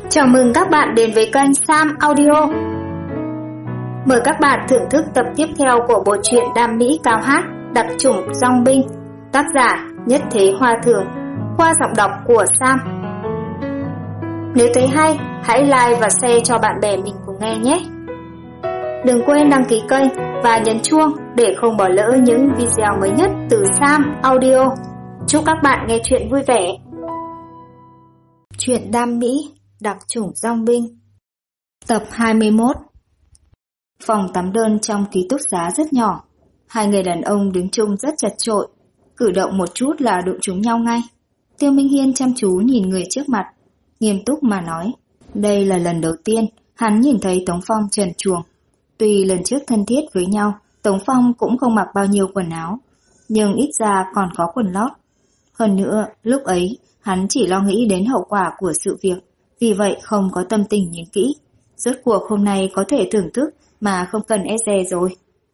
Chào mừng các bạn đến với kênh Sam Audio. Mời các bạn thưởng thức tập tiếp theo của bộ truyện Đam Mỹ Cao Hát, đặc chủng dòng binh, tác giả Nhất Thế Hoa Thường, qua giọng đọc của Sam. Nếu thấy hay, hãy like và share cho bạn bè mình cùng nghe nhé. Đừng quên đăng ký kênh và nhấn chuông để không bỏ lỡ những video mới nhất từ Sam Audio. Chúc các bạn nghe chuyện vui vẻ. Truyện Đam Mỹ, đặc chủng dòng binh, tập 21. Phòng tắm đơn trong ký túc xá rất nhỏ. Hai người đàn ông đứng chung rất chật chội, cử động một chút là đụng trúng nhau ngay. Tiêu Minh Hiên chăm chú nhìn người trước mặt, nghiêm túc mà nói. Đây là lần đầu tiên hắn nhìn thấy Tống Phong trần truồng. Tuy lần trước thân thiết với nhau, Tống Phong cũng không mặc bao nhiêu quần áo, nhưng ít ra còn có quần lót. Hơn nữa, lúc ấy, hắn chỉ lo nghĩ đến hậu quả của sự việc, vì vậy không có tâm tình nhìn kỹ. Rốt cuộc hôm nay có thể thưởng thức mà không cần e dè rồi.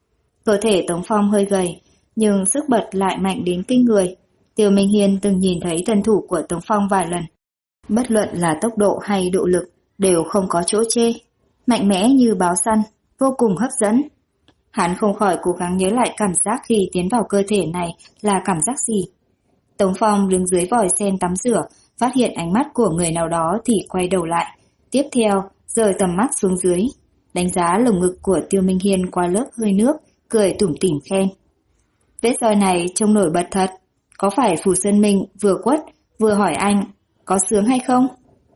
Cơ thể Tống Phong hơi gầy, nhưng sức bật lại mạnh đến kinh người. Tiêu Minh Hiên từng nhìn thấy thân thủ của Tống Phong vài lần. Bất luận là tốc độ hay độ lực đều không có chỗ chê. Mạnh mẽ như báo săn, vô cùng hấp dẫn. Hắn không khỏi cố gắng nhớ lại cảm giác khi tiến vào cơ thể này là cảm giác gì. Tống Phong đứng dưới vòi sen tắm rửa, phát hiện ánh mắt của người nào đó thì quay đầu lại. Tiếp theo, rời tầm mắt xuống dưới, đánh giá lồng ngực của Tiêu Minh Hiên qua lớp hơi nước, cười tủm tỉm khen. Vết roi này trông nổi bật thật, có phải Phù Sơn Minh vừa quất, vừa hỏi anh, có sướng hay không?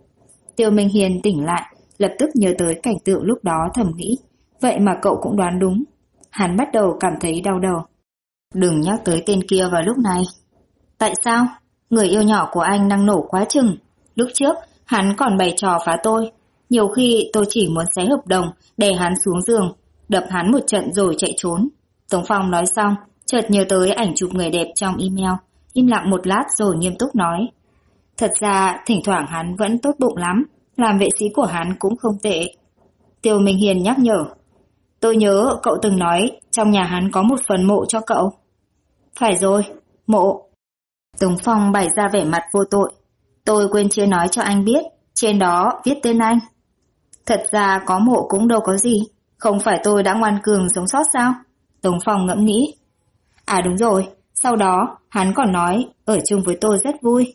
Tiêu Minh Hiên tỉnh lại, lập tức nhớ tới cảnh tượng lúc đó thầm nghĩ, vậy mà cậu cũng đoán đúng. Hắn bắt đầu cảm thấy đau đầu. Đừng nhắc tới tên kia vào lúc này. Tại sao? Người yêu nhỏ của anh năng nổ quá chừng. Lúc trước, hắn còn bày trò phá tôi. Nhiều khi tôi chỉ muốn xé hợp đồng, đè hắn xuống giường, đập hắn một trận rồi chạy trốn. Tống Phong nói xong, chợt nhớ tới ảnh chụp người đẹp trong email, im lặng một lát rồi nghiêm túc nói. Thật ra, thỉnh thoảng hắn vẫn tốt bụng lắm, làm vệ sĩ của hắn cũng không tệ. Tiêu Minh Hiền nhắc nhở. Tôi nhớ cậu từng nói trong nhà hắn có một phần mộ cho cậu. Phải rồi, mộ. Tống Phong bày ra vẻ mặt vô tội. Tôi quên chưa nói cho anh biết, trên đó viết tên anh. Thật ra có mộ cũng đâu có gì, không phải tôi đã ngoan cường sống sót sao? Tống Phong ngẫm nghĩ. À đúng rồi, sau đó hắn còn nói ở chung với tôi rất vui.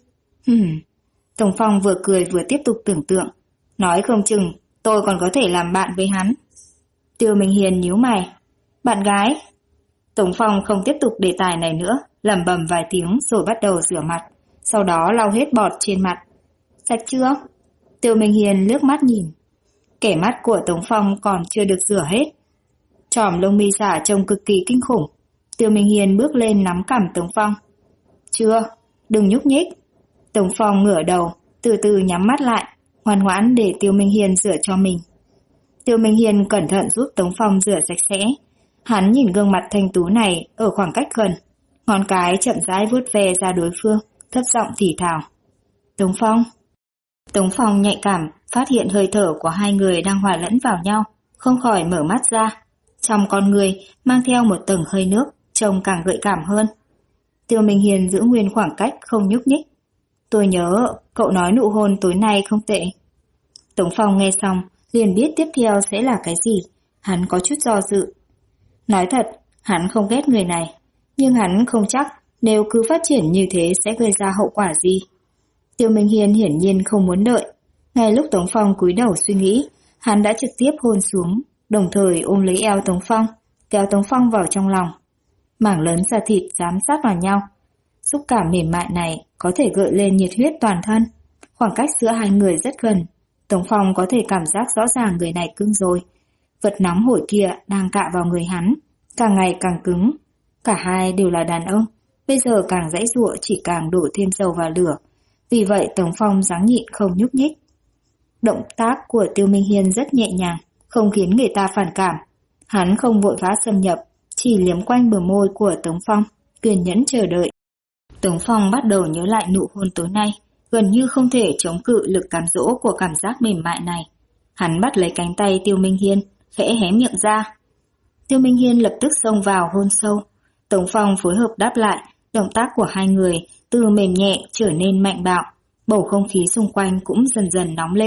Tống Phong vừa cười vừa tiếp tục tưởng tượng. Nói không chừng tôi còn có thể làm bạn với hắn. Tiêu Minh Hiền nhíu mày. Bạn gái? Tống Phong không tiếp tục đề tài này nữa, lẩm bẩm vài tiếng rồi bắt đầu rửa mặt, sau đó lau hết bọt trên mặt. Sạch chưa? Tiêu Minh Hiền liếc mắt nhìn. Kẻ mắt của Tống Phong còn chưa được rửa hết. Chòm lông mi giả trông cực kỳ kinh khủng. Tiêu Minh Hiền bước lên nắm cằm Tống Phong. Chưa, đừng nhúc nhích. Tống Phong ngửa đầu, từ từ nhắm mắt lại, ngoan ngoãn để Tiêu Minh Hiền rửa cho mình. Tiêu Minh Hiền cẩn thận giúp Tống Phong rửa sạch sẽ. Hắn nhìn gương mặt thanh tú này ở khoảng cách gần, ngón cái chậm rãi vuốt ve ra đối phương, thấp giọng thì thào. Tống Phong. Tống Phong nhạy cảm, phát hiện hơi thở của hai người đang hòa lẫn vào nhau, không khỏi mở mắt ra. Trong con người mang theo một tầng hơi nước, trông càng gợi cảm hơn. Tiêu Minh Hiền giữ nguyên khoảng cách không nhúc nhích. Tôi nhớ cậu nói nụ hôn tối nay không tệ. Tống Phong nghe xong, liền biết tiếp theo sẽ là cái gì. Hắn có chút do dự. Nói thật, hắn không ghét người này, nhưng hắn không chắc nếu cứ phát triển như thế sẽ gây ra hậu quả gì. Tiêu Minh Hiên hiển nhiên không muốn đợi. Ngay lúc Tống Phong cúi đầu suy nghĩ, hắn đã trực tiếp hôn xuống, đồng thời ôm lấy eo Tống Phong, kéo Tống Phong vào trong lòng. Mảng lớn da thịt dán sát vào nhau. Xúc cảm mềm mại này có thể gợi lên nhiệt huyết toàn thân. Khoảng cách giữa hai người rất gần. Tống Phong có thể cảm giác rõ ràng người này cứng rồi. Vật nóng hổi kia đang cạ vào người hắn, càng ngày càng cứng. Cả hai đều là đàn ông, bây giờ càng giãy giụa chỉ càng đổ thêm dầu vào lửa. Vì vậy Tống Phong ráng nhịn không nhúc nhích. Động tác của Tiêu Minh Hiên rất nhẹ nhàng, không khiến người ta phản cảm. Hắn không vội vã xâm nhập, chỉ liếm quanh bờ môi của Tống Phong, kiên nhẫn chờ đợi. Tống Phong bắt đầu nhớ lại nụ hôn tối nay, gần như không thể chống cự lực cám dỗ của cảm giác mềm mại này. Hắn bắt lấy cánh tay Tiêu Minh Hiên, khẽ hé miệng ra. Tiêu Minh Hiên lập tức xông vào hôn sâu. Tống Phong phối hợp đáp lại, động tác của hai người từ mềm nhẹ trở nên mạnh bạo. Bầu không khí xung quanh cũng dần dần nóng lên.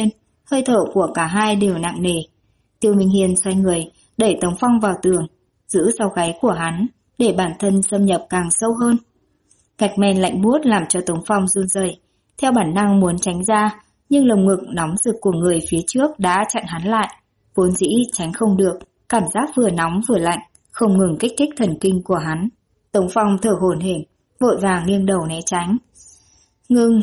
hơi thở của cả hai đều nặng nề. Tiêu Minh Hiên xoay người, đẩy Tống Phong vào tường, giữ sau gáy của hắn, để bản thân xâm nhập càng sâu hơn. Gạch men lạnh buốt làm cho Tống Phong run rẩy, theo bản năng muốn tránh ra, nhưng lồng ngực nóng rực của người phía trước đã chặn hắn lại. Vốn dĩ tránh không được, cảm giác vừa nóng vừa lạnh, không ngừng kích thích thần kinh của hắn. Tống Phong thở hổn hển, vội vàng nghiêng đầu né tránh. Ngưng!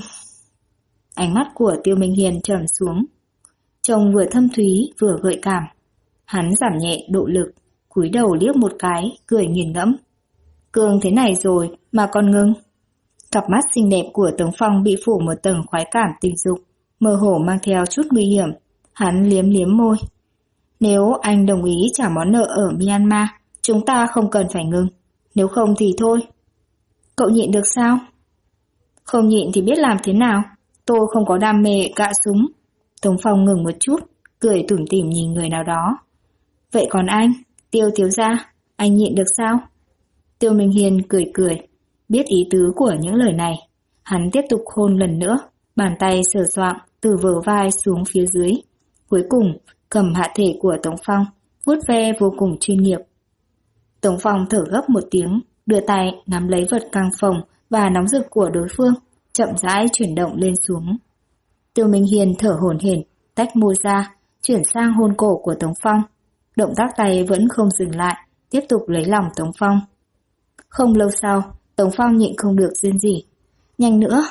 Ánh mắt của Tiêu Minh Hiên trầm xuống. Trông vừa thâm thúy vừa gợi cảm. Hắn giảm nhẹ độ lực, cúi đầu liếc một cái, cười nghiền ngẫm. Cường thế này rồi mà còn ngưng. Cặp mắt xinh đẹp của Tống Phong bị phủ một tầng khoái cảm tình dục, mơ hồ mang theo chút nguy hiểm. Hắn liếm liếm môi. Nếu anh đồng ý trả món nợ ở Myanmar, chúng ta không cần phải ngưng. Nếu không thì thôi. Cậu nhịn được sao? Không nhịn thì biết làm thế nào. Tôi không có đam mê cạ súng. Tống Phong ngừng một chút, cười tủm tỉm nhìn người nào đó. Vậy còn anh, Tiêu thiếu gia, anh nhịn được sao? Tiêu Minh Hiên cười cười, biết ý tứ của những lời này. Hắn tiếp tục hôn lần nữa, bàn tay sờ soạng từ bờ vai xuống phía dưới. Cuối cùng, cầm hạ thể của Tống Phong, vuốt ve vô cùng chuyên nghiệp. Tống Phong thở gấp một tiếng, đưa tay nắm lấy vật căng phồng và nóng rực của đối phương, chậm rãi chuyển động lên xuống. Tiêu Minh Hiên thở hổn hển, tách môi ra, chuyển sang hôn cổ của Tống Phong. Động tác tay vẫn không dừng lại, tiếp tục lấy lòng Tống Phong. Không lâu sau, Tống Phong nhịn không được rên rỉ. Nhanh nữa!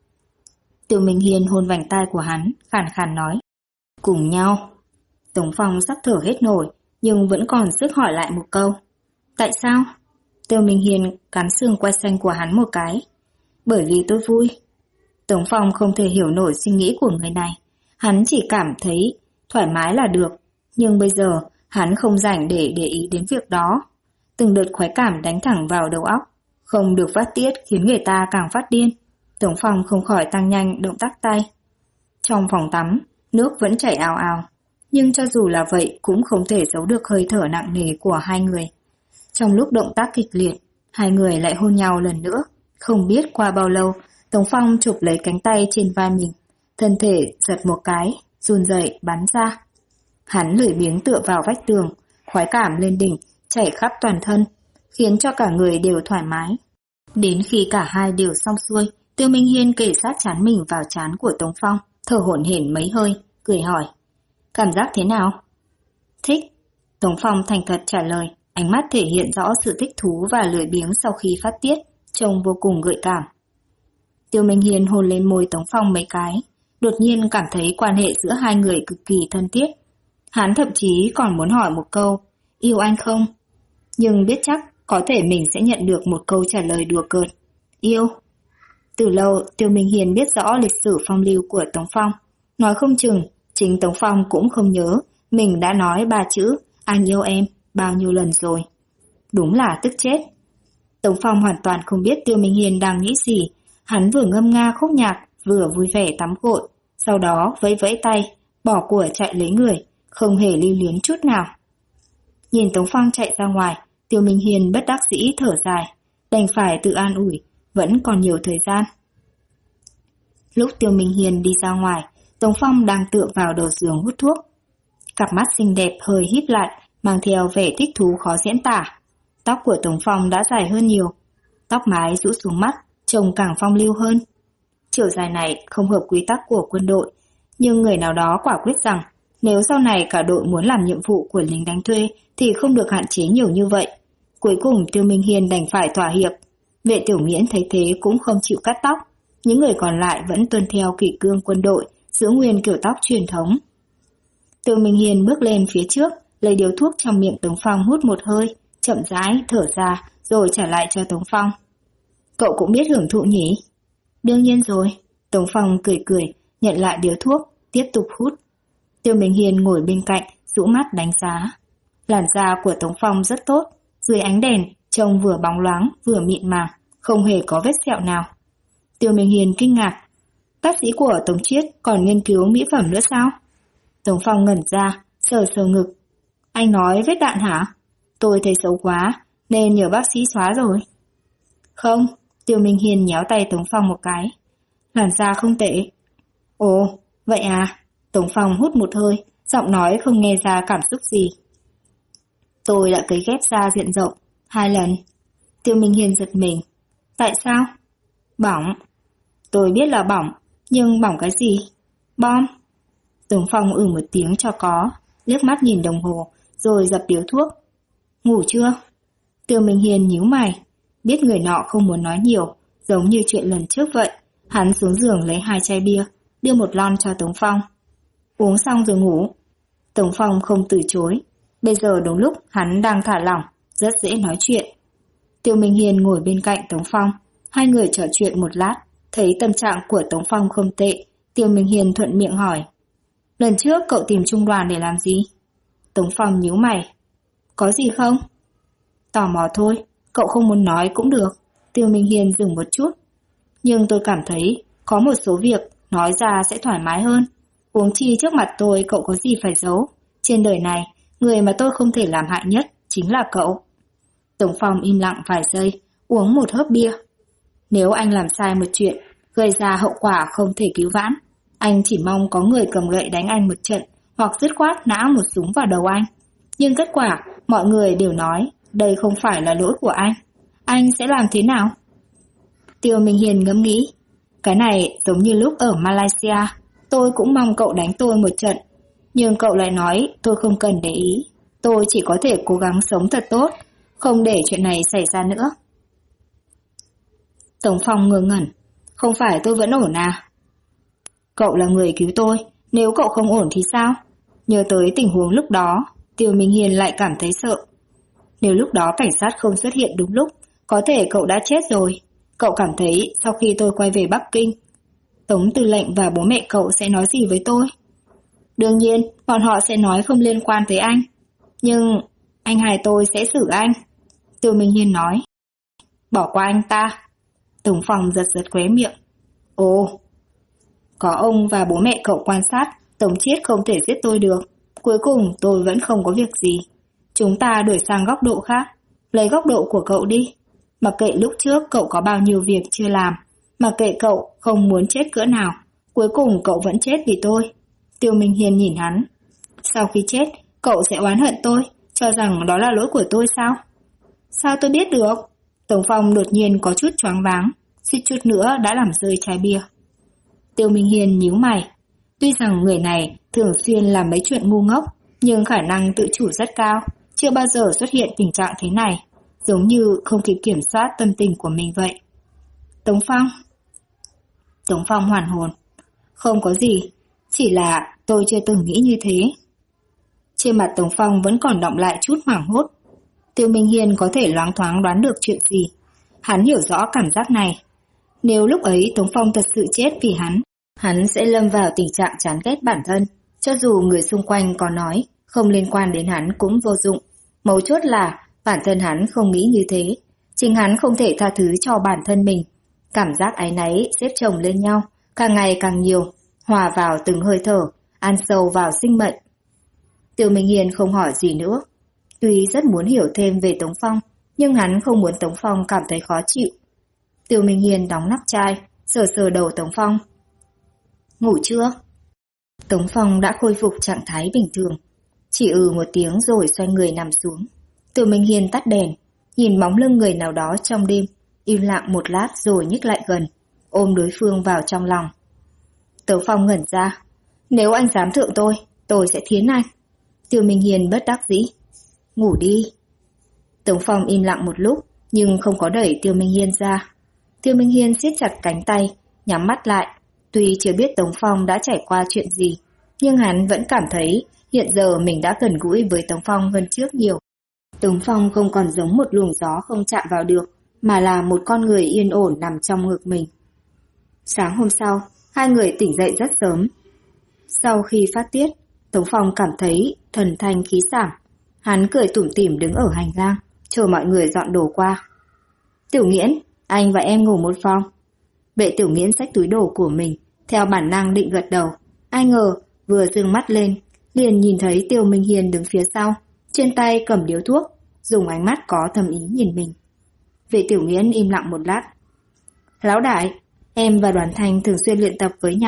Tiêu Minh Hiên hôn vành tai của hắn, khàn khàn nói. Cùng nhau! Tống Phong sắp thở hết nổi, nhưng vẫn còn sức hỏi lại một câu. Tại sao? Tiêu Minh Hiên cắn xương quai xanh của hắn một cái. Bởi vì tôi vui. Tống Phong không thể hiểu nổi suy nghĩ của người này. Hắn chỉ cảm thấy thoải mái là được. Nhưng bây giờ, hắn không rảnh để ý đến việc đó. Từng đợt khoái cảm đánh thẳng vào đầu óc. Không được phát tiết khiến người ta càng phát điên. Tống Phong không khỏi tăng nhanh động tác tay. Trong phòng tắm, nước vẫn chảy ào ào. Nhưng cho dù là vậy cũng không thể giấu được hơi thở nặng nề của hai người. Trong lúc động tác kịch liệt, hai người lại hôn nhau lần nữa. Không biết qua bao lâu, Tống Phong chụp lấy cánh tay trên vai mình. Thân thể giật một cái, run rẩy bắn ra. Hắn lười biếng tựa vào vách tường, khoái cảm lên đỉnh, chảy khắp toàn thân, khiến cho cả người đều thoải mái. Đến khi cả hai đều xong xuôi, Tiêu Minh Hiên kề sát trán mình vào trán của Tống Phong, thở hổn hển mấy hơi, cười hỏi. Cảm giác thế nào? Thích. Tống Phong thành thật trả lời, ánh mắt thể hiện rõ sự thích thú và lười biếng sau khi phát tiết, trông vô cùng gợi cảm. Tiêu Minh Hiên hôn lên môi Tống Phong mấy cái, đột nhiên cảm thấy quan hệ giữa hai người cực kỳ thân thiết. Hắn thậm chí còn muốn hỏi một câu, yêu anh không? Nhưng biết chắc có thể mình sẽ nhận được một câu trả lời đùa cợt. Yêu. Từ lâu, Tiêu Minh Hiên biết rõ lịch sử phong lưu của Tống Phong. Nói không chừng, chính Tống Phong cũng không nhớ mình đã nói 3 chữ anh yêu em bao nhiêu lần rồi. Đúng là tức chết. Tống Phong hoàn toàn không biết Tiêu Minh Hiên đang nghĩ gì. Hắn vừa ngâm nga khúc nhạc, vừa vui vẻ tắm gội. Sau đó vẫy vẫy tay, bỏ của chạy lấy người, không hề lưu luyến chút nào. Nhìn Tống Phong chạy ra ngoài, Tiêu Minh Hiên bất đắc dĩ thở dài, đành phải tự an ủi, vẫn còn nhiều thời gian. Lúc Tiêu Minh Hiên đi ra ngoài, Tống Phong đang tựa vào đầu giường hút thuốc. Cặp mắt xinh đẹp hơi híp lại, mang theo vẻ thích thú khó diễn tả. Tóc của Tống Phong đã dài hơn nhiều, tóc mái rũ xuống mắt, trông càng phong lưu hơn. Chiều dài này không hợp quy tắc của quân đội, nhưng người nào đó quả quyết rằng nếu sau này cả đội muốn làm nhiệm vụ của lính đánh thuê thì không được hạn chế nhiều như vậy. Cuối cùng Tiêu Minh Hiên đành phải thỏa hiệp. Vệ Tiểu Miễn thấy thế cũng không chịu cắt tóc. Những người còn lại vẫn tuân theo kỷ cương quân đội, giữ nguyên kiểu tóc truyền thống. Tiêu Minh Hiên bước lên phía trước, lấy điếu thuốc trong miệng Tống Phong hút một hơi, chậm rãi thở ra rồi trả lại cho Tống Phong. Cậu cũng biết hưởng thụ nhỉ? Đương nhiên rồi. Tống Phong cười cười, nhận lại điếu thuốc, tiếp tục hút. Tiêu Minh Hiên ngồi bên cạnh, rũ mắt đánh giá. Làn da của Tống Phong rất tốt, dưới ánh đèn, trông vừa bóng loáng vừa mịn màng, không hề có vết sẹo nào. Tiêu Minh Hiên kinh ngạc. Bác sĩ của Tống Chiết còn nghiên cứu mỹ phẩm nữa sao? Tống Phong ngẩn ra, sờ sờ ngực. Anh nói vết đạn hả? Tôi thấy xấu quá, nên nhờ bác sĩ xóa rồi. Không, Tiêu Minh Hiên nhéo tay Tống Phong một cái. Làn da không tệ. Ồ, vậy à? Tống Phong hút một hơi, giọng nói không nghe ra cảm xúc gì. Tôi đã cấy ghép da diện rộng 2 lần. Tiêu Minh Hiên giật mình. Tại sao? Bỏng. Tôi biết là bỏng, nhưng bỏng cái gì? Bom. Tống Phong một tiếng cho có, liếc mắt nhìn đồng hồ, rồi dập điếu thuốc. Ngủ chưa? Tiêu Minh Hiên nhíu mày, biết người nọ không muốn nói nhiều, giống như chuyện lần trước vậy. Hắn xuống giường lấy 2 chai bia, đưa một lon cho Tống Phong. Uống xong rồi ngủ. Tống Phong không từ chối. Bây giờ đúng lúc hắn đang thả lỏng, rất dễ nói chuyện. Tiêu Minh Hiên ngồi bên cạnh Tống Phong, hai người trò chuyện một lát, thấy tâm trạng của Tống Phong không tệ. Tiêu Minh Hiên thuận miệng hỏi. Lần trước cậu tìm trung đoàn để làm gì? Tống Phong nhíu mày. Có gì không? Tò mò thôi, cậu không muốn nói cũng được. Tiêu Minh Hiên dừng một chút. Nhưng tôi cảm thấy có một số việc nói ra sẽ thoải mái hơn. Huống chi trước mặt tôi cậu có gì phải giấu. Trên đời này, người mà tôi không thể làm hại nhất chính là cậu. Tống Phong im lặng vài giây, uống một hớp bia. Nếu anh làm sai một chuyện, gây ra hậu quả không thể cứu vãn, anh chỉ mong có người cầm gậy đánh anh một trận, hoặc dứt khoát nã một súng vào đầu anh. Nhưng kết quả, mọi người đều nói đây không phải là lỗi của anh sẽ làm thế nào? Tiêu Minh Hiền ngẫm nghĩ. Cái này giống như lúc ở Malaysia, tôi cũng mong cậu đánh tôi một trận. Nhưng cậu lại nói tôi không cần để ý. Tôi chỉ có thể cố gắng sống thật tốt, không để chuyện này xảy ra nữa. Tống Phong ngơ ngẩn. Không phải tôi vẫn ổn à? Cậu là người cứu tôi, nếu cậu không ổn thì sao? Nhớ tới tình huống lúc đó, Tiêu Minh Hiền lại cảm thấy sợ. Nếu lúc đó cảnh sát không xuất hiện đúng lúc, có thể cậu đã chết rồi. Cậu cảm thấy sau khi tôi quay về Bắc Kinh, Tống tư lệnh và bố mẹ cậu sẽ nói gì với tôi? Đương nhiên, bọn họ sẽ nói không liên quan tới anh. Nhưng anh hai tôi sẽ xử anh. Tiêu Minh Hiên nói. Bỏ qua anh ta. Tống Phong giật giật khóe miệng. Ồ, có ông và bố mẹ cậu quan sát, Tống Chiết không thể giết tôi được. Cuối cùng tôi vẫn không có việc gì. Chúng ta đổi sang góc độ khác. Lấy góc độ của cậu đi. Mặc kệ lúc trước cậu có bao nhiêu việc chưa làm, mặc kệ cậu không muốn chết cỡ nào, cuối cùng cậu vẫn chết vì tôi. Tiêu Minh Hiên nhìn hắn. Sau khi chết, cậu sẽ oán hận tôi, cho rằng đó là lỗi của tôi sao? Sao tôi biết được? Tống Phong đột nhiên có chút choáng váng, suýt chút nữa đã làm rơi chai bia. Tiêu Minh Hiên nhíu mày. Tuy rằng người này thường xuyên làm mấy chuyện ngu ngốc, nhưng khả năng tự chủ rất cao, chưa bao giờ xuất hiện tình trạng thế này, giống như không kịp kiểm soát tâm tình của mình vậy. Tống Phong. Tống Phong hoàn hồn. Không có gì, chỉ là tôi chưa từng nghĩ như thế. Trên mặt Tống Phong vẫn còn đọng lại chút hoảng hốt. Tiêu Minh Hiên có thể loáng thoáng đoán được chuyện gì. Hắn hiểu rõ cảm giác này. Nếu lúc ấy Tống Phong thật sự chết vì hắn sẽ lâm vào tình trạng chán ghét bản thân. Cho dù người xung quanh có nói không liên quan đến hắn cũng vô dụng. Mấu chốt là bản thân hắn không nghĩ như thế. Chính hắn không thể tha thứ cho bản thân mình. Cảm giác áy náy xếp chồng lên nhau, càng ngày càng nhiều, hòa vào từng hơi thở, ăn sâu vào sinh mệnh. Tiêu Minh Hiên không hỏi gì nữa. Tuy rất muốn hiểu thêm về Tống Phong, nhưng hắn không muốn Tống Phong cảm thấy khó chịu. Tiêu Minh Hiên đóng nắp chai, sờ sờ đầu Tống Phong. Ngủ chưa? Tống Phong đã khôi phục trạng thái bình thường. Chỉ một tiếng rồi xoay người nằm xuống. Tiêu Minh Hiên tắt đèn, nhìn bóng lưng người nào đó trong đêm, im lặng một lát rồi nhích lại gần, ôm đối phương vào trong lòng. Tống Phong ngẩn ra. Nếu anh dám thượng tôi sẽ thiến anh. Tiêu Minh Hiên bất đắc dĩ. Ngủ đi. Tống Phong im lặng một lúc, nhưng không có đẩy Tiêu Minh Hiên ra. Tiêu Minh Hiên siết chặt cánh tay, nhắm mắt lại. Tuy chưa biết Tống Phong đã trải qua chuyện gì, nhưng hắn vẫn cảm thấy hiện giờ mình đã gần gũi với Tống Phong hơn trước nhiều. Tống Phong không còn giống một luồng gió không chạm vào được, mà là một con người yên ổn nằm trong ngực mình. Sáng hôm sau, hai người tỉnh dậy rất sớm. Sau khi phát tiết, Tống Phong cảm thấy thần thanh khí sảng. Hắn cười tủm tỉm đứng ở hành lang, chờ mọi người dọn đồ qua. Tiểu Nghiễn, anh và em ngủ một phòng. Vệ Tiểu Nghiễn xách túi đồ của mình, theo bản năng định gật đầu. Ai ngờ, vừa dương mắt lên, liền nhìn thấy Tiêu Minh Hiên đứng phía sau, trên tay cầm điếu thuốc, dùng ánh mắt có thâm ý nhìn mình. Vệ Tiểu Nghiễn im lặng một lát. Lão đại, em và Đoàn Thanh thường xuyên luyện tập với nhau,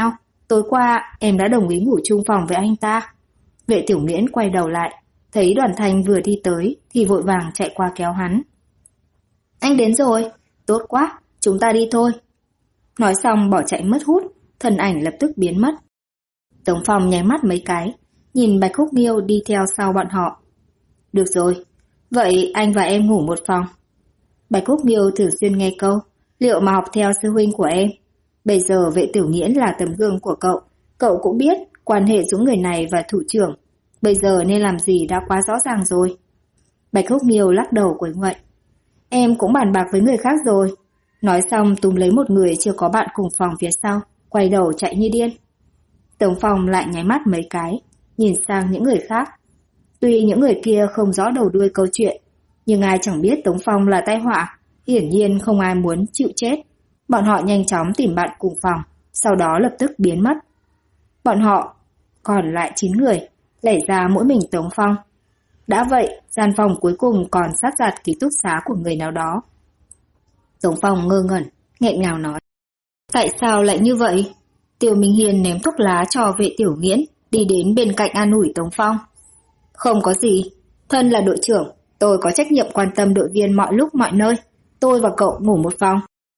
Tối qua em đã đồng ý ngủ chung phòng với anh ta. Vệ Tiểu Nghiễn quay đầu lại, thấy Đoàn Thanh vừa đi tới thì vội vàng chạy qua kéo hắn. Anh đến rồi, tốt quá, chúng ta đi thôi. Nói xong bỏ chạy mất hút, thân ảnh lập tức biến mất. Tống Phong nháy mắt mấy cái, nhìn Bạch Khúc Nghiêu đi theo sau bọn họ. Được rồi, vậy anh và em ngủ một phòng. Bạch Khúc Nghiêu thường xuyên nghe câu, liệu mà học theo sư huynh của em. Bây giờ Vệ Tiểu Nghiễn là tấm gương của cậu cũng biết quan hệ giữa người này và thủ trưởng. Bây giờ nên làm gì đã quá rõ ràng rồi. Bạch Khúc Nghiêu lắc đầu quấy quậy. Em cũng bàn bạc với người khác rồi. Nói xong túm lấy một người chưa có bạn cùng phòng phía sau, quay đầu chạy như điên. Tống Phong lại nháy mắt mấy cái, nhìn sang những người khác. Tuy những người kia không rõ đầu đuôi câu chuyện, nhưng ai chẳng biết Tống Phong là tai họa, hiển nhiên không ai muốn chịu chết. Bọn họ nhanh chóng tìm bạn cùng phòng, sau đó lập tức biến mất. Bọn họ còn lại 9 người, lẻ ra mỗi mình Tống Phong. Đã vậy, gian phòng cuối cùng còn sát giặt ký túc xá của người nào đó. Tống Phong ngơ ngẩn, nghẹn ngào nói. Tại sao lại như vậy? Tiêu Minh Hiên ném thuốc lá cho Vệ Tiểu Nghiễn, đi đến bên cạnh an ủi Tống Phong. Không có gì, thân là đội trưởng, tôi có trách nhiệm quan tâm đội viên mọi lúc mọi nơi. Tôi và cậu ngủ một phòng.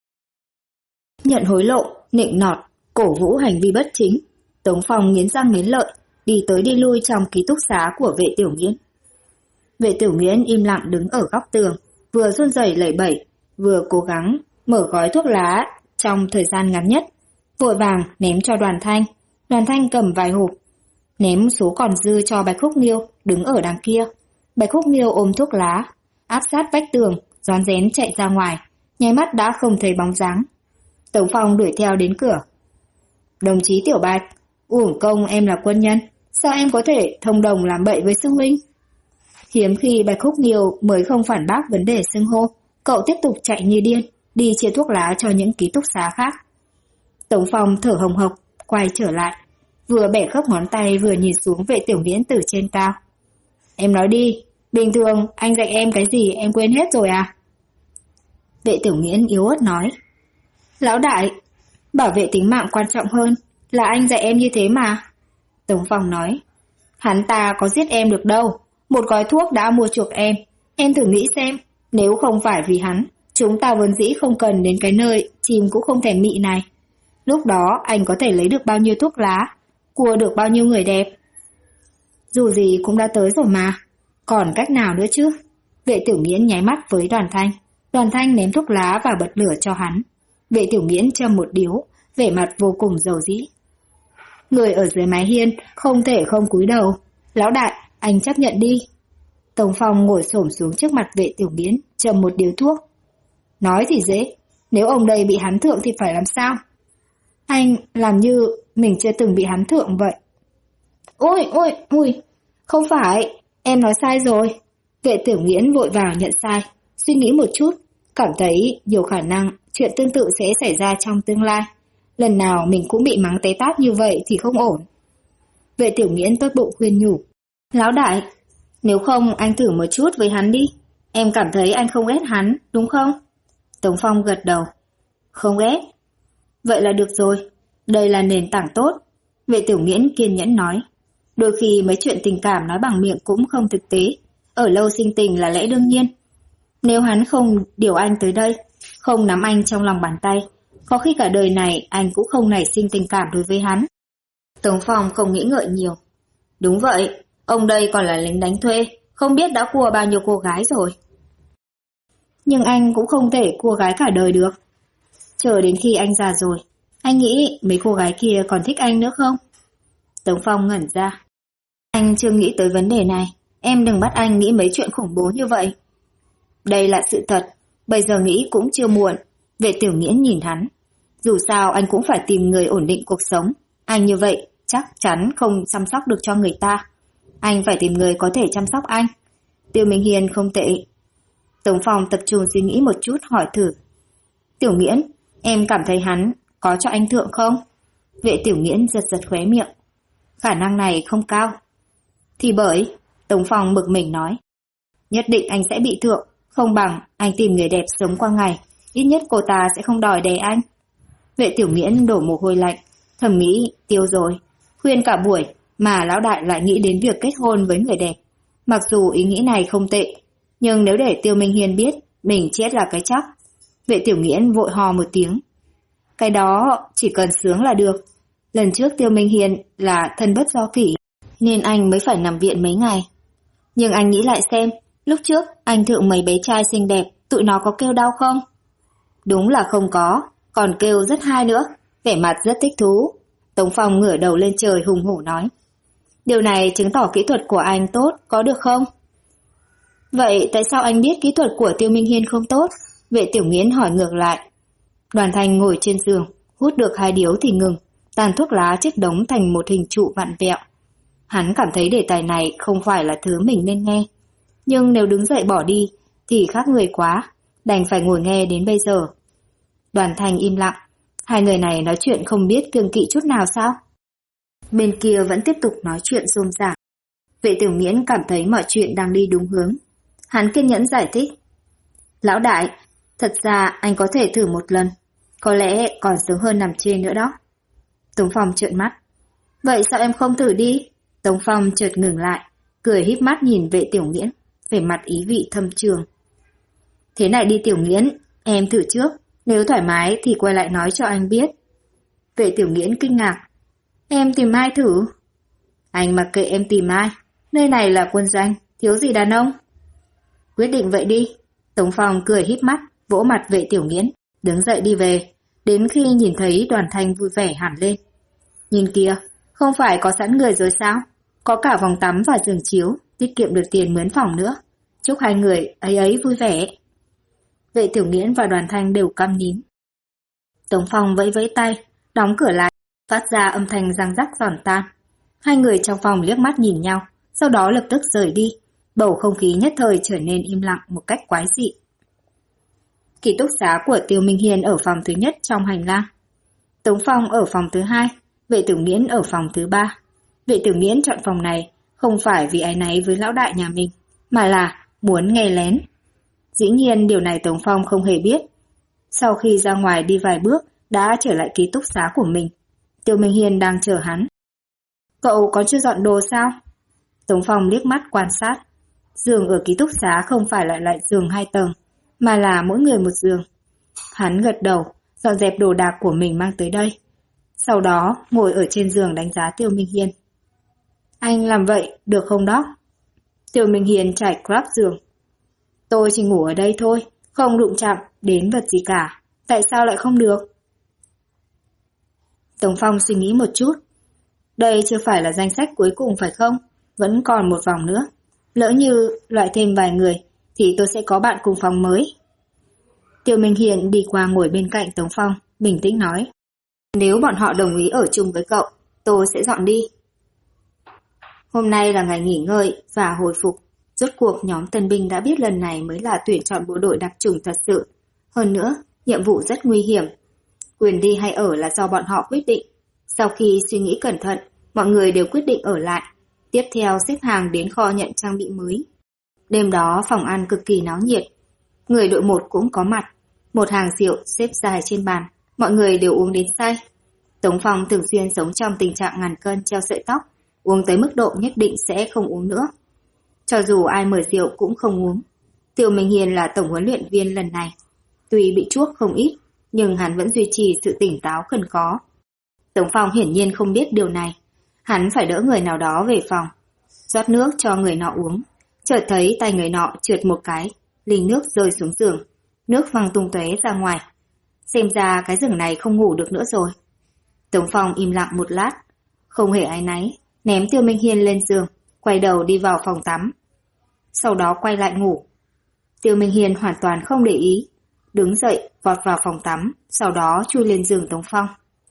Nhận hối lộ, nịnh nọt, cổ vũ hành vi bất chính. Tống Phong nghiến răng nghiến lợi, đi tới đi lui trong ký túc xá của Vệ Tiểu Nghiễn. Vệ Tiểu Nghiễn im lặng đứng ở góc tường, vừa run rẩy lẩy bẩy, vừa cố gắng mở gói thuốc lá trong thời gian ngắn nhất, vội vàng ném cho Đoàn Thanh. Đoàn Thanh cầm vài hộp, ném số còn dư cho Bạch Khúc Nghiêu đứng ở đằng kia. Bạch Khúc Nghiêu ôm thuốc lá, áp sát vách tường, rón rén chạy ra ngoài, nháy mắt đã không thấy bóng dáng. Tống Phong đuổi theo đến cửa. Đồng chí Tiểu Bạch, uổng công em là quân nhân, sao em có thể thông đồng làm bậy với sư huynh? Hiếm khi Bạch Khúc Nghiêu mới không phản bác vấn đề xưng hô, cậu tiếp tục chạy như điên, đi chia thuốc lá cho những ký túc xá khác. Tống Phong thở hồng hộc, quay trở lại, vừa bẻ khớp ngón tay vừa nhìn xuống Vệ Tiểu Nghiễn từ trên cao. Em nói đi, bình thường anh dạy em cái gì em quên hết rồi à? Vệ Tiểu Nghiễn yếu ớt nói. Lão đại, bảo vệ tính mạng quan trọng hơn, là anh dạy em như thế mà. Tống Phong nói. Hắn ta có giết em được đâu, một gói thuốc đã mua chuộc em thử nghĩ xem, nếu không phải vì hắn, chúng ta vốn dĩ không cần đến cái nơi chim cũng không thèm mị này. Lúc đó anh có thể lấy được bao nhiêu thuốc lá, cua được bao nhiêu người đẹp. Dù gì cũng đã tới rồi mà, còn cách nào nữa chứ? Vệ Tiểu Nghiễn nháy mắt với Đoàn Thanh. Đoàn Thanh ném thuốc lá và bật lửa cho hắn. Vệ Tiểu Nghiễn châm một điếu, vẻ mặt vô cùng dầu dĩ. Người ở dưới mái hiên không thể không cúi đầu. Lão đại, anh chấp nhận đi. Tống Phong ngồi xổm xuống trước mặt Vệ Tiểu Nghiễn, châm một điếu thuốc. Nói thì dễ, nếu ông đây bị hắn thượng thì phải làm sao? Anh làm như mình chưa từng bị hắn thượng vậy. Ôi, không phải, em nói sai rồi. Vệ Tiểu Nghiễn vội vàng nhận sai, suy nghĩ một chút, cảm thấy nhiều khả năng chuyện tương tự sẽ xảy ra trong tương lai. Lần nào mình cũng bị mắng té tát như vậy thì không ổn. Vệ Tiểu Nghiễn tốt bụng khuyên nhủ. Lão đại, nếu không anh thử một chút với hắn đi. Em cảm thấy anh không ghét hắn, đúng không? Tống Phong gật đầu. Không ghét. Vậy là được rồi, đây là nền tảng tốt. Vệ Tiểu Nghiễn kiên nhẫn nói. Đôi khi mấy chuyện tình cảm nói bằng miệng cũng không thực tế. Ở lâu sinh tình là lẽ đương nhiên. Nếu hắn không điều anh tới đây, không nắm anh trong lòng bàn tay, có khi cả đời này anh cũng không nảy sinh tình cảm đối với hắn. Tống Phong không nghĩ ngợi nhiều. Đúng vậy, ông đây còn là lính đánh thuê, không biết đã cua bao nhiêu cô gái rồi. Nhưng anh cũng không thể cua gái cả đời được. Chờ đến khi anh già rồi, anh nghĩ mấy cô gái kia còn thích anh nữa không? Tống Phong ngẩn ra. Anh chưa nghĩ tới vấn đề này, em đừng bắt anh nghĩ mấy chuyện khủng bố như vậy. Đây là sự thật, bây giờ nghĩ cũng chưa muộn. Vệ Tiểu Nghiễn nhìn hắn. Dù sao anh cũng phải tìm người ổn định cuộc sống. Anh như vậy chắc chắn không chăm sóc được cho người ta. Anh phải tìm người có thể chăm sóc anh. Tiêu Minh Hiên không tệ. Tống Phong tập trung suy nghĩ một chút hỏi thử. Tiểu Nghiễn, em cảm thấy hắn có cho anh thượng không? Vệ Tiểu Nghiễn giật giật khóe miệng. Khả năng này không cao. Thì bởi, Tống Phong bực mình nói. Nhất định anh sẽ bị thượng, không bằng anh tìm người đẹp sống qua ngày. Ít nhất cô ta sẽ không đòi đè anh. Vệ Tiểu Nghiễn đổ mồ hôi lạnh. Thầm nghĩ, tiêu rồi. Khuyên cả buổi mà lão đại lại nghĩ đến việc kết hôn với người đẹp. Mặc dù ý nghĩ này không tệ, nhưng nếu để Tiêu Minh Hiên biết, mình chết là cái chắc. Vệ Tiểu Nghiễn vội hò một tiếng. Cái đó chỉ cần sướng là được. Lần trước Tiêu Minh Hiên là thân bất do kỷ, nên anh mới phải nằm viện mấy ngày. Nhưng anh nghĩ lại xem, lúc trước anh thượng mấy bé trai xinh đẹp, tụi nó có kêu đau không? Đúng là không có, còn kêu rất hay nữa, vẻ mặt rất thích thú. Tống Phong ngửa đầu lên trời hùng hổ nói. Điều này chứng tỏ kỹ thuật của anh tốt, có được không? Vậy tại sao anh biết kỹ thuật của Tiêu Minh Hiên không tốt? Vệ Tiểu Nghiễn hỏi ngược lại. Đoàn Thành ngồi trên giường, hút được 2 điếu thì ngừng, tàn thuốc lá chất đống thành một hình trụ vặn vẹo. Hắn cảm thấy đề tài này không phải là thứ mình nên nghe. Nhưng nếu đứng dậy bỏ đi thì khác người quá, đành phải ngồi nghe đến bây giờ. Đoàn Thành im lặng, hai người này nói chuyện không biết kiêng kỵ chút nào sao? Bên kia vẫn tiếp tục nói chuyện rôm rả. Vệ Tiểu Nghiễn cảm thấy mọi chuyện đang đi đúng hướng. Hắn kiên nhẫn giải thích. Lão đại, thật ra anh có thể thử một lần, có lẽ còn sớm hơn nằm trên nữa đó. Tống Phong trợn mắt. Vậy sao em không thử đi? Tống Phong chợt ngừng lại, cười híp mắt nhìn Vệ Tiểu Nghiễn, vẻ mặt ý vị thâm trường. Thế này đi Tiểu Nghiễn, em thử trước, nếu thoải mái thì quay lại nói cho anh biết. Vệ Tiểu Nghiễn kinh ngạc. Em tìm ai thử? Anh mặc kệ em tìm ai, nơi này là quân doanh, thiếu gì đàn ông. Quyết định vậy đi. Tống Phong cười híp mắt, vỗ mặt Vệ Tiểu Nghiễn, đứng dậy đi về, đến khi nhìn thấy Đoàn Thanh vui vẻ hẳn lên. Nhìn kìa, không phải có sẵn người rồi sao? Có cả phòng tắm và giường chiếu, tiết kiệm được tiền mướn phòng nữa. Chúc hai người ấy ấy vui vẻ. Vệ Tiểu Nghiễn và Đoàn Thanh đều câm nín. Tống Phong vẫy vẫy tay, đóng cửa lại, phát ra âm thanh răng rắc giòn tan. Hai người trong phòng liếc mắt nhìn nhau, sau đó lập tức rời đi. Bầu không khí nhất thời trở nên im lặng một cách quái dị. Ký túc xá của Tiêu Minh Hiên ở phòng thứ nhất trong hành lang. Tống Phong ở phòng thứ 2, Vệ Tiểu Nghiễn ở phòng thứ 3. Vệ Tiểu Nghiễn chọn phòng này không phải vì áy náy với lão đại nhà mình, mà là muốn nghe lén. Dĩ nhiên điều này Tống Phong không hề biết. Sau khi ra ngoài đi vài bước, đã trở lại ký túc xá của mình. Tiêu Minh Hiên đang chờ hắn. Cậu có chưa dọn đồ sao? Tống Phong liếc mắt quan sát. Giường ở ký túc xá không phải là loại giường 2 tầng, mà là mỗi người một giường. Hắn gật đầu, dọn dẹp đồ đạc của mình mang tới đây. Sau đó ngồi ở trên giường đánh giá Tiêu Minh Hiên. Anh làm vậy được không đó? Tiêu Minh Hiên trải crop giường. Tôi chỉ ngủ ở đây thôi, không đụng chạm đến vật gì cả. Tại sao lại không được? Tống Phong suy nghĩ một chút. Đây chưa phải là danh sách cuối cùng phải không? Vẫn còn một vòng nữa. Lỡ như loại thêm vài người thì tôi sẽ có bạn cùng phòng mới. Tiêu Minh Hiên đi qua ngồi bên cạnh Tống Phong, bình tĩnh nói. Nếu bọn họ đồng ý ở chung với cậu, tôi sẽ dọn đi. Hôm nay là ngày nghỉ ngơi và hồi phục. Rốt cuộc nhóm tân binh đã biết lần này mới là tuyển chọn bộ đội đặc chủng thật sự. Hơn nữa, nhiệm vụ rất nguy hiểm. Quyền đi hay ở là do bọn họ quyết định. Sau khi suy nghĩ cẩn thận, mọi người đều quyết định ở lại. Tiếp theo xếp hàng đến kho nhận trang bị mới. Đêm đó phòng ăn cực kỳ náo nhiệt. Người đội 1 cũng có mặt. Một hàng rượu xếp dài trên bàn. Mọi người đều uống đến say. Tống Phong thường xuyên sống trong tình trạng ngàn cân treo sợi tóc. Uống tới mức độ nhất định sẽ không uống nữa. Cho dù ai mời rượu cũng không uống. Tiêu Minh Hiên là tổng huấn luyện viên lần này. Tuy bị chuốc không ít, nhưng hắn vẫn duy trì sự tỉnh táo cần có. Tống Phong hiển nhiên không biết điều này. Hắn phải đỡ người nào đó về phòng. Rót nước cho người nọ uống. Chợt thấy tay người nọ trượt một cái, ly nước rơi xuống giường. Nước văng tung tóe ra ngoài. Xem ra cái giường này không ngủ được nữa rồi. Tống Phong im lặng một lát, không hề áy náy, ném Tiêu Minh Hiên lên giường, quay đầu đi vào phòng tắm. Sau đó quay lại ngủ. Tiêu Minh Hiên hoàn toàn không để ý, đứng dậy vọt vào phòng tắm, sau đó chui lên giường Tống Phong.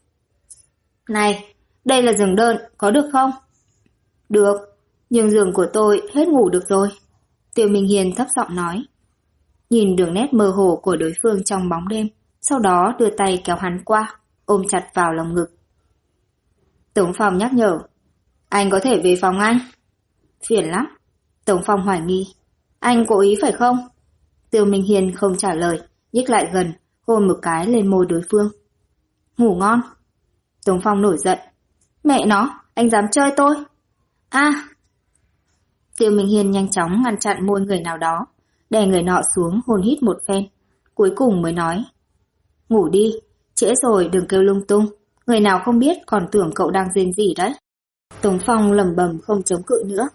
Này, đây là giường đơn, có được không? Được, nhưng giường của tôi hết ngủ được rồi. Tiêu Minh Hiên thấp giọng nói. Nhìn đường nét mơ hồ của đối phương trong bóng đêm, sau đó đưa tay kéo hắn qua, ôm chặt vào lòng ngực. Tống Phong nhắc nhở. Anh có thể về phòng anh. Phiền lắm. Tống Phong hoài nghi. Anh cố ý phải không? Tiêu Minh Hiên không trả lời, nhích lại gần, hôn một cái lên môi đối phương. Ngủ ngon. Tống Phong nổi giận. Mẹ nó, anh dám chơi tôi? Tiêu Minh Hiên nhanh chóng ngăn chặn môi người nào đó, đè người nọ xuống hôn hít một phen, cuối cùng mới nói. Ngủ đi, trễ rồi đừng kêu lung tung, người nào không biết còn tưởng cậu đang rên rỉ đấy. Tống Phong lẩm bẩm không chống cự nữa.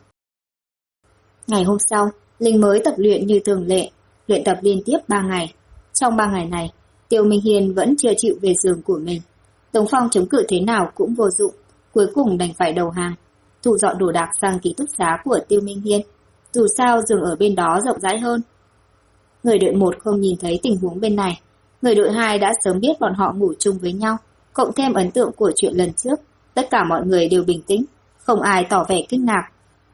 Ngày hôm sau, Linh mới tập luyện như thường lệ, luyện tập liên tiếp 3 ngày. Trong 3 ngày này, Tiêu Minh Hiên vẫn chưa chịu về giường của mình. Tống Phong chống cự thế nào cũng vô dụng, cuối cùng đành phải đầu hàng, thu dọn đồ đạc sang ký túc xá của Tiêu Minh Hiên. Dù sao giường ở bên đó rộng rãi hơn. Người đội 1 không nhìn thấy tình huống bên này, người đội 2 đã sớm biết bọn họ ngủ chung với nhau, cộng thêm ấn tượng của chuyện lần trước, tất cả mọi người đều bình tĩnh, không ai tỏ vẻ kinh ngạc.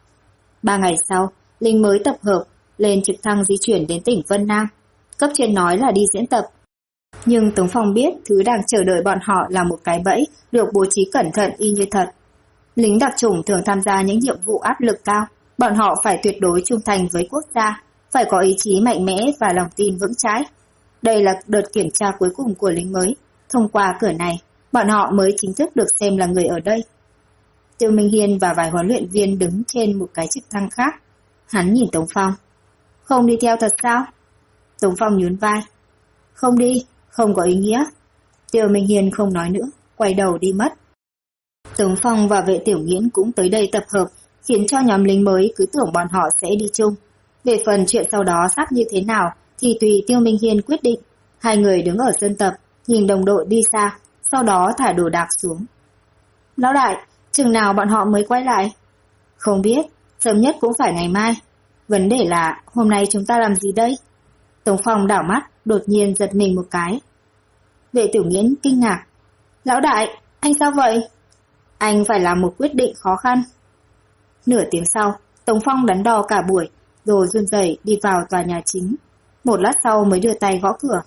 3 ngày sau, Linh mới tập hợp, lên trực thăng di chuyển đến tỉnh Vân Nam. Cấp trên nói là đi diễn tập. Nhưng Tống Phong biết thứ đang chờ đợi bọn họ là một cái bẫy được bố trí cẩn thận y như thật. Lính đặc chủng thường tham gia những nhiệm vụ áp lực cao, bọn họ phải tuyệt đối trung thành với quốc gia, phải có ý chí mạnh mẽ và lòng tin vững chãi. Đây là đợt kiểm tra cuối cùng của lính mới. Thông qua cửa này, bọn họ mới chính thức được xem là người ở đây. Tiêu Minh Hiên và vài huấn luyện viên đứng trên một cái trực thăng khác. Hắn nhìn Tống Phong. Không đi theo thật sao? Tống Phong nhún vai. Không đi, không có ý nghĩa. Tiêu Minh Hiên không nói nữa, quay đầu đi mất. Tống Phong và Vệ Tiểu Nghiễn cũng tới đây tập hợp, khiến cho nhóm lính mới cứ tưởng bọn họ sẽ đi chung. Về phần chuyện sau đó sắp như thế nào thì tùy Tiêu Minh Hiên quyết định. Hai người đứng ở sân tập, nhìn đồng đội đi xa, sau đó thả đồ đạc xuống. Lão đại, chừng nào bọn họ mới quay lại? Không biết, sớm nhất cũng phải ngày mai. Vấn đề là hôm nay chúng ta làm gì đây? Tống Phong đảo mắt, đột nhiên giật mình một cái. Vệ Tiểu Nghiễn kinh ngạc. Lão đại, anh sao vậy? Anh phải làm một quyết định khó khăn. Nửa tiếng sau, Tống Phong đắn đo cả buổi, rồi run rẩy đi vào tòa nhà chính. Một lát sau mới đưa tay gõ cửa.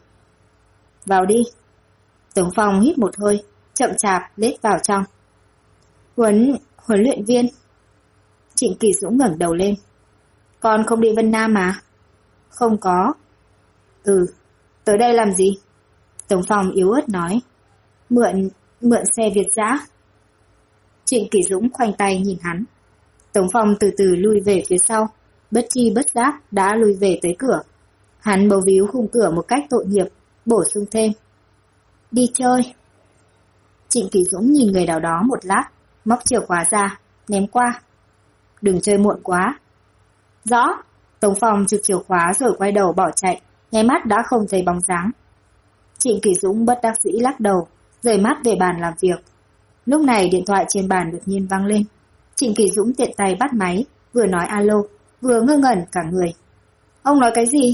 Vào đi. Tống Phong hít một hơi, chậm chạp lết vào trong. Huấn luyện viên. Trịnh Kỳ Dũng ngẩng đầu lên. Con không đi Vân Nam mà? Không có. Tới đây làm gì? Tống Phong yếu ớt nói. Mượn xe Việt dã. Trịnh Kỳ Dũng khoanh tay nhìn hắn. Tống Phong từ từ lui về phía sau, bất chi bất giác đã lui về tới cửa. Hắn bấu víu khung cửa một cách tội nghiệp, bổ sung thêm. Đi chơi. Trịnh Kỳ Dũng nhìn người nào đó một lát, móc chìa khóa ra, ném qua. Đừng chơi muộn quá. Rõ. Tống Phong chụp chìa khóa rồi quay đầu bỏ chạy, nháy mắt đã không thấy bóng dáng. Trịnh Kỳ Dũng bất đắc dĩ lắc đầu, rời mắt về bàn làm việc. Lúc này điện thoại trên bàn đột nhiên vang lên. Trịnh Kỳ Dũng tiện tay bắt máy, vừa nói alo, vừa ngơ ngẩn cả người. Ông nói cái gì?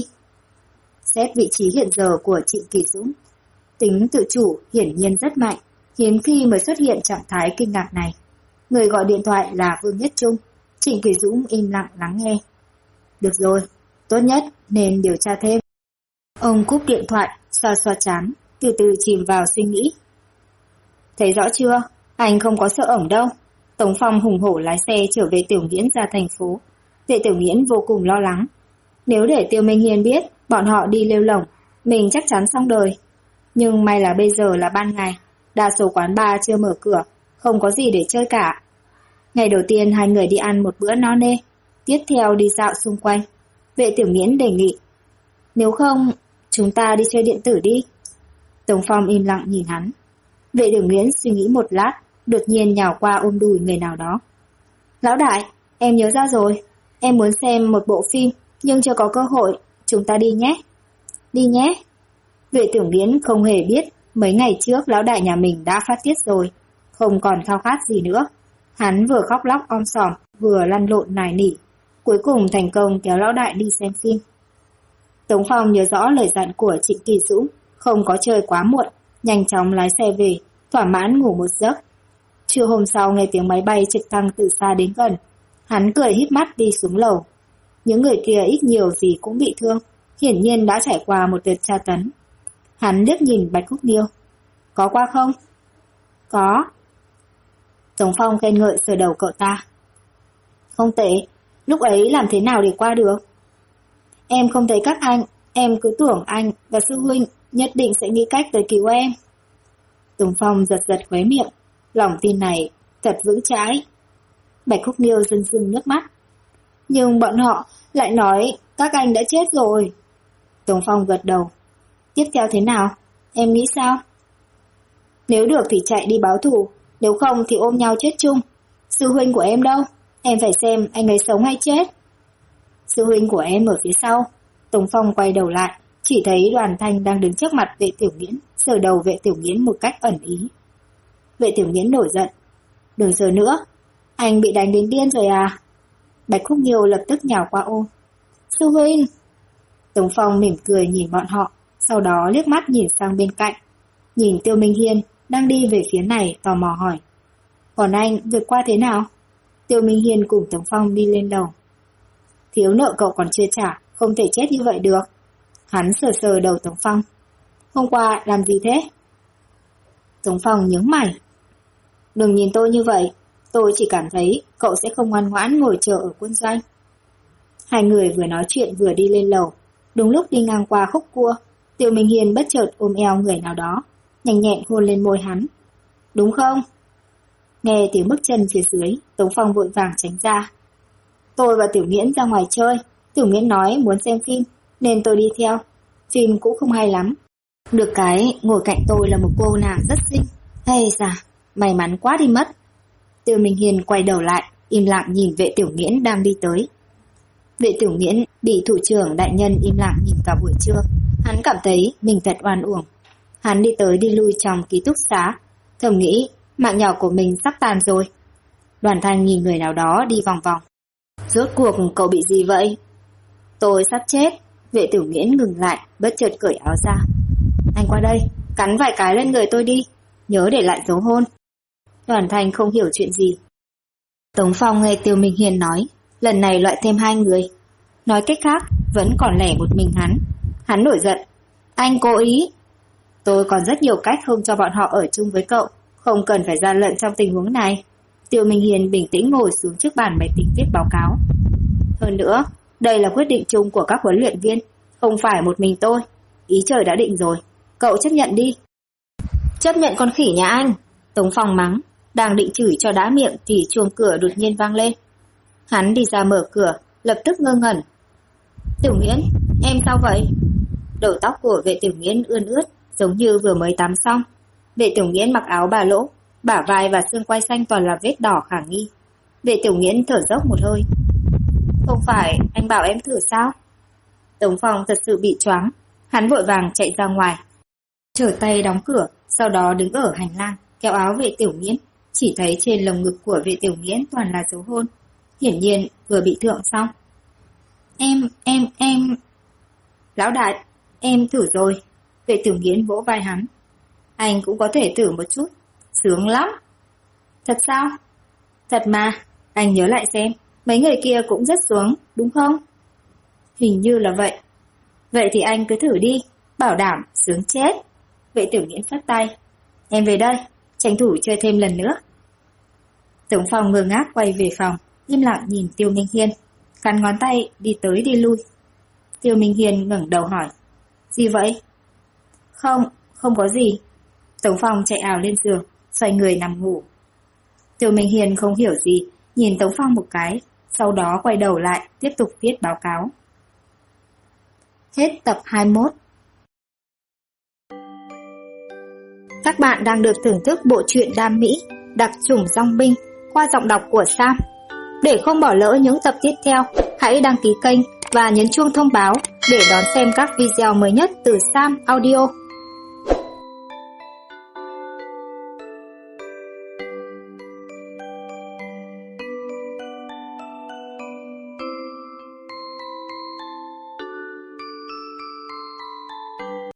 Xét vị trí hiện giờ của Trịnh Kỳ Dũng, tính tự chủ hiển nhiên rất mạnh, hiếm khi mới xuất hiện trạng thái kinh ngạc này. Người gọi điện thoại là Vương Nhất Trung. Trịnh Kỳ Dũng im lặng lắng nghe. Được rồi, tốt nhất nên điều tra thêm. Ông cúp điện thoại, xoa xoa trán, từ từ chìm vào suy nghĩ. Thấy rõ chưa? Anh không có sợ ổng đâu. Tống Phong hùng hổ lái xe trở về Tiểu Nghiễn ra thành phố. Vệ Tiểu Nghiễn vô cùng lo lắng. Nếu để Tiêu Minh Hiên biết bọn họ đi lêu lổng, mình chắc chắn xong đời. Nhưng may là bây giờ là ban ngày, đa số quán bar chưa mở cửa, không có gì để chơi cả. Ngày đầu tiên hai người đi ăn một bữa no nê, tiếp theo đi dạo xung quanh. Vệ Tiểu Nghiễn đề nghị. Nếu không, chúng ta đi chơi điện tử đi. Tống Phong im lặng nhìn hắn. Vệ Tiểu Nghiễn suy nghĩ một lát, đột nhiên nhào qua ôm đùi người nào đó. Lão đại, em nhớ ra rồi. Em muốn xem một bộ phim, nhưng chưa có cơ hội. Chúng ta đi nhé. Đi nhé. Vệ Tiểu Nghiễn không hề biết mấy ngày trước lão đại nhà mình đã phát tiết rồi, không còn khao khát gì nữa. Hắn vừa khóc lóc om sòm, vừa lăn lộn nài nỉ, cuối cùng thành công kéo lão đại đi xem phim. Tống Phong nhớ rõ lời dặn của Trịnh Kỳ Dũng, không có chơi quá muộn, nhanh chóng lái xe về, thỏa mãn ngủ một giấc. Trưa hôm sau nghe tiếng máy bay trực thăng từ xa đến gần, hắn cười híp mắt đi xuống lầu. Những người kia ít nhiều gì cũng bị thương, hiển nhiên đã trải qua một đợt tra tấn. Hắn liếc nhìn Bạch Cúc Niêu. Có qua không? Có. Tống Phong khen ngợi sờ đầu cậu ta. Không tệ, lúc ấy làm thế nào để qua được? Em không thấy các anh, em cứ tưởng anh và sư huynh nhất định sẽ nghĩ cách tới cứu em. Tống Phong giật giật khóe miệng, lòng tin này thật vững chãi. Bạch Khúc Nghiêu rưng rưng nước mắt. Nhưng bọn họ lại nói các anh đã chết rồi. Tống Phong gật đầu. Tiếp theo thế nào? Em nghĩ sao? Nếu được thì chạy đi báo thù, nếu không thì ôm nhau chết chung. Sư huynh của em đâu? Em phải xem anh ấy sống hay chết. Sư huynh của em ở phía sau. Tống Phong quay đầu lại, chỉ thấy Đoàn Thanh đang đứng trước mặt Vệ Tiểu Nghiễn, sờ đầu Vệ Tiểu Nghiễn một cách ẩn ý. Vệ Tiểu Nghiễn nổi giận. Đừng sờ nữa, anh bị đánh đến điên rồi à? Bạch Khúc Nghiêu lập tức nhào qua ôm. Sư huynh! Tống Phong mỉm cười nhìn bọn họ, sau đó liếc mắt nhìn sang bên cạnh. Nhìn Tiêu Minh Hiên đang đi về phía này, tò mò hỏi. Còn anh vượt qua thế nào? Tiêu Minh Hiên cùng Tống Phong đi lên lầu. Thiếu nợ cậu còn chưa trả, không thể chết như vậy được. Hắn sờ sờ đầu Tống Phong. Hôm qua làm gì thế? Tống Phong nhướng mày. Đừng nhìn tôi như vậy, tôi chỉ cảm thấy cậu sẽ không ngoan ngoãn ngồi chờ ở quân doanh. Hai người vừa nói chuyện vừa đi lên lầu. Đúng lúc đi ngang qua khúc cua, Tiêu Minh Hiên bất chợt ôm eo người nào đó, nhanh nhẹn hôn lên môi hắn. Đúng không? Nghe tiếng bước chân phía dưới, Tống Phong vội vàng tránh ra. Tôi và Tiểu Nghiễn ra ngoài chơi, Tiểu Nghiễn nói muốn xem phim, nên tôi đi theo. Phim cũng không hay lắm. Được cái, ngồi cạnh tôi là một cô nàng rất xinh. Hay da, may mắn quá đi mất. Tiêu Minh Hiên quay đầu lại, im lặng nhìn Vệ Tiểu Nghiễn đang đi tới. Vệ Tiểu Nghiễn bị thủ trưởng đại nhân im lặng nhìn cả buổi trưa. Hắn cảm thấy mình thật oan uổng. Hắn đi tới đi lui trong ký túc xá, thầm nghĩ mạng nhỏ của mình sắp tàn rồi. Đoàn Thanh nhìn người nào đó đi vòng vòng. Rốt cuộc cậu bị gì vậy? Tôi sắp chết. Vệ Tiểu Nghiễn ngừng lại, bất chợt cởi áo ra. Anh qua đây, cắn vài cái lên người tôi đi, nhớ để lại dấu hôn. Đoàn Thanh không hiểu chuyện gì. Tống Phong nghe Tiêu Minh Hiên nói, lần này loại thêm hai người. Nói cách khác, vẫn còn lẻ một mình hắn. Hắn nổi giận. Anh cố ý. Tôi còn rất nhiều cách không cho bọn họ ở chung với cậu, không cần phải gian lận trong tình huống này. Tiêu Minh Hiên bình tĩnh ngồi xuống trước bàn máy tính viết báo cáo. Hơn nữa, đây là quyết định chung của các huấn luyện viên, không phải một mình tôi. Ý trời đã định rồi, cậu chấp nhận đi. Chấp nhận con khỉ nhà anh. Tống Phong mắng, đang định chửi cho đã miệng thì chuông cửa đột nhiên vang lên. Hắn đi ra mở cửa, lập tức ngơ ngẩn. Tiểu Nghiễn, em sao vậy? Đầu tóc của Vệ Tiểu Nghiễn ươn ướt, giống như vừa mới tắm xong. Vệ Tiểu Nghiễn mặc áo bà lỗ, bả vai và xương quai xanh toàn là vết đỏ khả nghi. Vệ Tiểu Nghiễn thở dốc một hơi. Không phải anh bảo em thử sao? Tống Phong thật sự bị choáng, hắn vội vàng chạy ra ngoài, trở tay đóng cửa, sau đó đứng ở hành lang, kéo áo Vệ Tiểu Nghiễn, chỉ thấy trên lồng ngực của Vệ Tiểu Nghiễn toàn là dấu hôn, hiển nhiên vừa bị thượng xong. Em... Lão đại, em thử rồi. Vệ Tiểu Nghiễn vỗ vai hắn. Anh cũng có thể thử một chút, sướng lắm. Thật sao? Thật mà, anh nhớ lại xem, mấy người kia cũng rất sướng, đúng không? Hình như là vậy. Vậy thì anh cứ thử đi, bảo đảm sướng chết. Vệ Tiểu Nghiễn phất tay. Em về đây, tranh thủ chơi thêm lần nữa. Tống Phong ngơ ngác quay về phòng, im lặng nhìn Tiêu Minh Hiên, cắn ngón tay đi tới đi lui. Tiêu Minh Hiên ngẩng đầu hỏi. Gì vậy? Không có gì. Tống Phong chạy ào lên giường, xoay người nằm ngủ. Tiêu Minh Hiên không hiểu gì, nhìn Tống Phong một cái, sau đó quay đầu lại, tiếp tục viết báo cáo. Hết tập 21. Các bạn đang được thưởng thức bộ truyện đam mỹ Đặc chủng dong binh qua giọng đọc của Sam. Để không bỏ lỡ những tập tiếp theo, hãy đăng ký kênh và nhấn chuông thông báo để đón xem các video mới nhất từ Sam Audio.